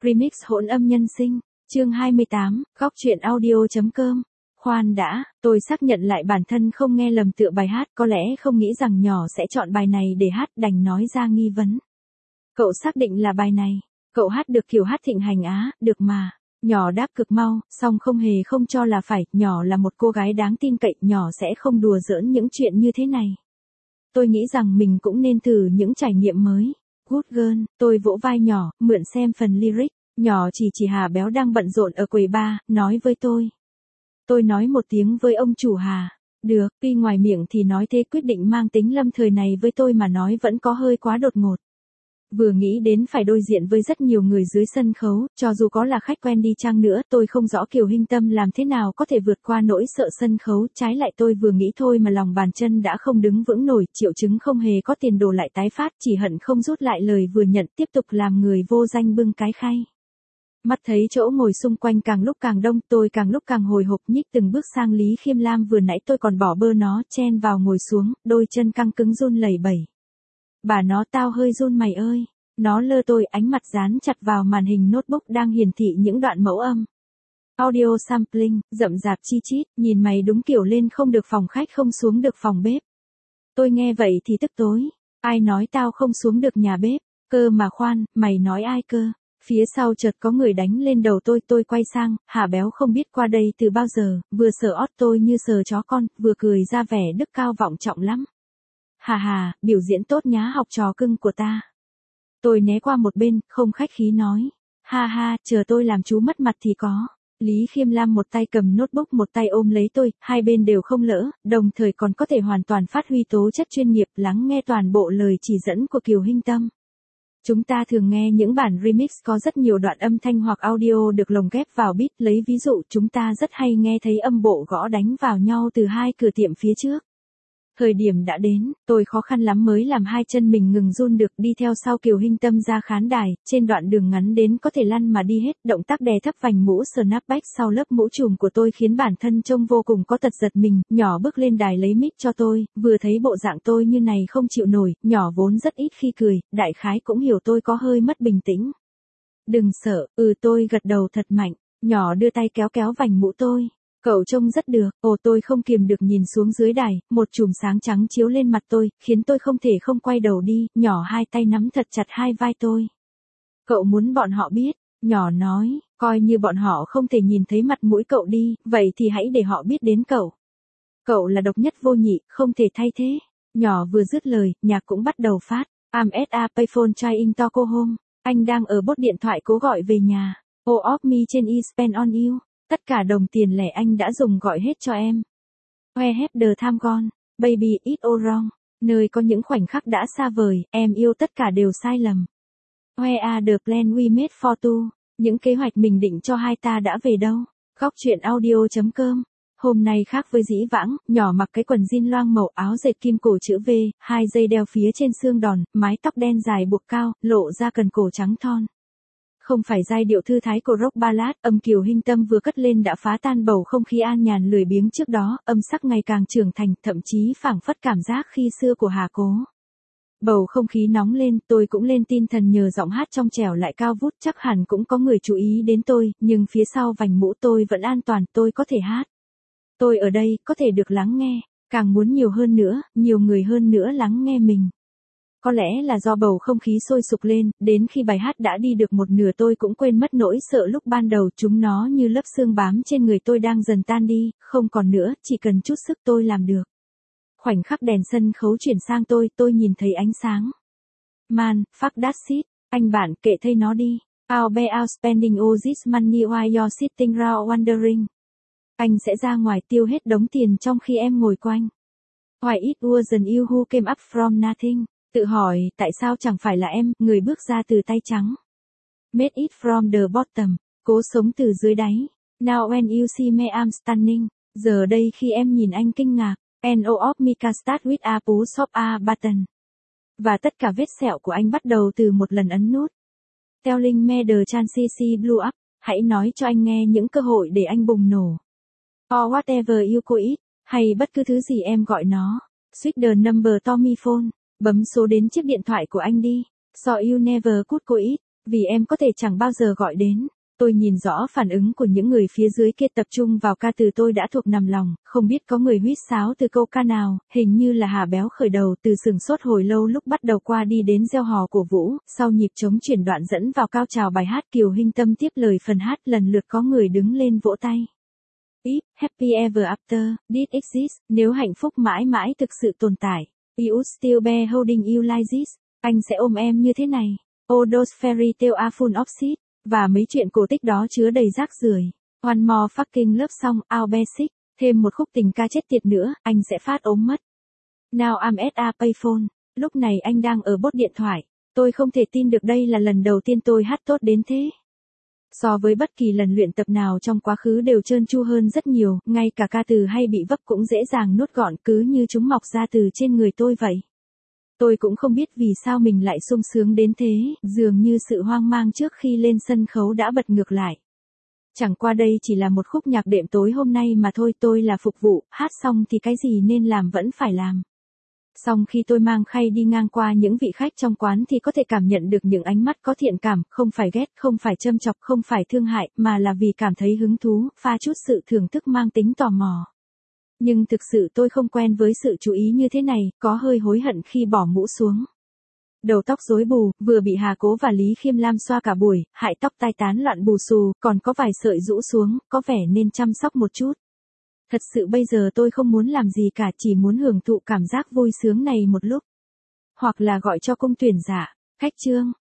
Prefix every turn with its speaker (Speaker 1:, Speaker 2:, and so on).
Speaker 1: Remix hỗn âm nhân sinh, chương 28, góc truyện audio.com. Khoan đã, tôi xác nhận lại bản thân không nghe lầm tựa bài hát, có lẽ không nghĩ rằng nhỏ sẽ chọn bài này để hát, đành nói ra nghi vấn. Cậu xác định là bài này, cậu hát được kiểu hát thịnh hành á, được mà. Nhỏ đáp cực mau, song không hề không cho là phải, nhỏ là một cô gái đáng tin cậy, nhỏ sẽ không đùa giỡn những chuyện như thế này. Tôi nghĩ rằng mình cũng nên thử những trải nghiệm mới. Good girl, tôi vỗ vai nhỏ, mượn xem phần lyric, nhỏ chỉ Hà Béo đang bận rộn ở quầy bar, nói với tôi. Tôi nói một tiếng với ông chủ Hà, được, tuy ngoài miệng thì nói thế, quyết định mang tính lâm thời này với tôi mà nói vẫn có hơi quá đột ngột. Vừa nghĩ đến phải đối diện với rất nhiều người dưới sân khấu, cho dù có là khách quen đi chăng nữa, tôi không rõ Kiều Hinh Tâm làm thế nào có thể vượt qua nỗi sợ sân khấu, trái lại tôi vừa nghĩ thôi mà lòng bàn chân đã không đứng vững nổi, triệu chứng không hề có tiền đổ lại tái phát, chỉ hận không rút lại lời vừa nhận, tiếp tục làm người vô danh bưng cái khay. Mắt thấy chỗ ngồi xung quanh càng lúc càng đông, tôi càng lúc càng hồi hộp, nhích từng bước sang Lý Khiêm Lam vừa nãy tôi còn bỏ bơ nó, chen vào ngồi xuống, đôi chân căng cứng run lẩy bẩy. Bà nó tao hơi run mày ơi. Nó lơ tôi, ánh mặt dán chặt vào màn hình notebook đang hiển thị những đoạn mẫu âm. Audio sampling, rậm rạp chi chít, nhìn mày đúng kiểu lên không được phòng khách không xuống được phòng bếp. Tôi nghe vậy thì tức tối. Ai nói tao không xuống được nhà bếp? Cơ mà khoan, mày nói ai cơ? Phía sau chợt có người đánh lên đầu tôi quay sang, Hà Béo không biết qua đây từ bao giờ, vừa sờ ót tôi như sờ chó con, vừa cười ra vẻ đức cao vọng trọng lắm. Hà, biểu diễn tốt nhá học trò cưng của ta. Tôi né qua một bên, không khách khí nói. Ha, chờ tôi làm chú mất mặt thì có. Lý Khiêm Lam một tay cầm notebook một tay ôm lấy tôi, hai bên đều không lỡ, đồng thời còn có thể hoàn toàn phát huy tố chất chuyên nghiệp, lắng nghe toàn bộ lời chỉ dẫn của Kiều Hinh Tâm. Chúng ta thường nghe những bản remix có rất nhiều đoạn âm thanh hoặc audio được lồng ghép vào beat, lấy ví dụ chúng ta rất hay nghe thấy âm bộ gõ đánh vào nhau từ hai cửa tiệm phía trước. Thời điểm đã đến, tôi khó khăn lắm mới làm hai chân mình ngừng run được, đi theo sau Kiều Hinh Tâm ra khán đài, trên đoạn đường ngắn đến có thể lăn mà đi hết, động tác đè thấp vành mũ snapback sau lớp mũ trùm của tôi khiến bản thân trông vô cùng có tật giật mình, nhỏ bước lên đài lấy mic cho tôi, vừa thấy bộ dạng tôi như này không chịu nổi, nhỏ vốn rất ít khi cười, đại khái cũng hiểu tôi có hơi mất bình tĩnh. Đừng sợ, tôi gật đầu thật mạnh, nhỏ đưa tay kéo vành mũ tôi. Cậu trông rất được, tôi không kiềm được nhìn xuống dưới đài, một chùm sáng trắng chiếu lên mặt tôi, khiến tôi không thể không quay đầu đi, nhỏ hai tay nắm thật chặt hai vai tôi. Cậu muốn bọn họ biết, nhỏ nói, coi như bọn họ không thể nhìn thấy mặt mũi cậu đi, vậy thì hãy để họ biết đến cậu. Cậu là độc nhất vô nhị, không thể thay thế. Nhỏ vừa dứt lời, nhạc cũng bắt đầu phát, I'm at a payphone trying to go home, anh đang ở bốt điện thoại cố gọi về nhà, all of me trên I spend on you. Tất cả đồng tiền lẻ anh đã dùng gọi hết cho em. Where have the time gone, baby it's all wrong. Nơi có những khoảnh khắc đã xa vời, em yêu tất cả đều sai lầm. Where are the plans we made for two? Những kế hoạch mình định cho hai ta đã về đâu? Góc truyện audio.com. Hôm nay khác với dĩ vãng, nhỏ mặc cái quần jean loang màu, áo dệt kim cổ chữ V, hai dây đeo phía trên xương đòn, mái tóc đen dài buộc cao, lộ ra cần cổ trắng thon. Không phải giai điệu thư thái của rock ballad, âm Kiều Hinh Tâm vừa cất lên đã phá tan bầu không khí an nhàn lười biếng trước đó, âm sắc ngày càng trưởng thành, thậm chí phảng phất cảm giác khi xưa của Hà Cố. Bầu không khí nóng lên, tôi cũng lên tinh thần nhờ giọng hát trong trẻo lại cao vút, chắc hẳn cũng có người chú ý đến tôi, nhưng phía sau vành mũ tôi vẫn an toàn, tôi có thể hát. Tôi ở đây, có thể được lắng nghe, càng muốn nhiều hơn nữa, nhiều người hơn nữa lắng nghe mình. Có lẽ là do bầu không khí sôi sục lên, đến khi bài hát đã đi được một nửa tôi cũng quên mất nỗi sợ lúc ban đầu, chúng nó như lớp xương bám trên người tôi đang dần tan đi, không còn nữa, chỉ cần chút sức tôi làm được. Khoảnh khắc đèn sân khấu chuyển sang tôi nhìn thấy ánh sáng. Man, fuck that shit, anh bạn kệ thây nó đi. I'll be out spending all this money while you're sitting around wondering. Anh sẽ ra ngoài tiêu hết đống tiền trong khi em ngồi quanh. Why it wasn't you who came up from nothing? Tự hỏi, tại sao chẳng phải là em, người bước ra từ tay trắng? Made it from the bottom, cố sống từ dưới đáy. Now when you see me I'm stunning. Giờ đây khi em nhìn anh kinh ngạc. And all of me can start with a push of a button. Và tất cả vết sẹo của anh bắt đầu từ một lần ấn nút. Telling me the chances he blew up. Hãy nói cho anh nghe những cơ hội để anh bùng nổ. Or whatever you call it. Hay bất cứ thứ gì em gọi nó. Switch the number to me phone. Bấm số đến chiếc điện thoại của anh đi. So you never could call it. Vì em có thể chẳng bao giờ gọi đến. Tôi nhìn rõ phản ứng của những người phía dưới kia tập trung vào ca từ tôi đã thuộc nằm lòng, không biết có người huýt sáo từ câu ca nào, hình như là Hà Béo khởi đầu từ sừng sốt hồi lâu lúc bắt đầu qua đi đến reo hò cổ vũ, sau nhịp trống chuyển đoạn dẫn vào cao trào bài hát Kiều Hinh Tâm tiếp lời phần hát lần lượt có người đứng lên vỗ tay. If, happy ever after, did exist, nếu hạnh phúc mãi mãi thực sự tồn tại, I would still be holding you like this, anh sẽ ôm em như thế này. Oh those fairy tale are full of shit. Và mấy chuyện cổ tích đó chứa đầy rác rưởi. One more fucking love song, I'll be sick. Thêm một khúc tình ca chết tiệt nữa, anh sẽ phát ốm mất. Now I'm at a payphone. Lúc này anh đang ở bốt điện thoại. Tôi không thể tin được đây là lần đầu tiên tôi hát tốt đến thế. So với bất kỳ lần luyện tập nào trong quá khứ đều trơn tru hơn rất nhiều, ngay cả ca từ hay bị vấp cũng dễ dàng nuốt gọn cứ như chúng mọc ra từ trên người tôi vậy. Tôi cũng không biết vì sao mình lại sung sướng đến thế, dường như sự hoang mang trước khi lên sân khấu đã bật ngược lại. Chẳng qua đây chỉ là một khúc nhạc đệm tối hôm nay mà thôi, tôi là phục vụ, hát xong thì cái gì nên làm vẫn phải làm. Xong khi tôi mang khay đi ngang qua những vị khách trong quán thì có thể cảm nhận được những ánh mắt có thiện cảm, không phải ghét, không phải châm chọc, không phải thương hại, mà là vì cảm thấy hứng thú, pha chút sự thưởng thức mang tính tò mò. Nhưng thực sự tôi không quen với sự chú ý như thế này, có hơi hối hận khi bỏ mũ xuống. Đầu tóc rối bù, vừa bị Hà Cố và Lý Khiêm Lam xoa cả buổi, hại tóc tai tán loạn bù xù, còn có vài sợi rũ xuống, có vẻ nên chăm sóc một chút. Thật sự bây giờ tôi không muốn làm gì cả, chỉ muốn hưởng thụ cảm giác vui sướng này một lúc. Hoặc là gọi cho công tuyển giả, khách Trương,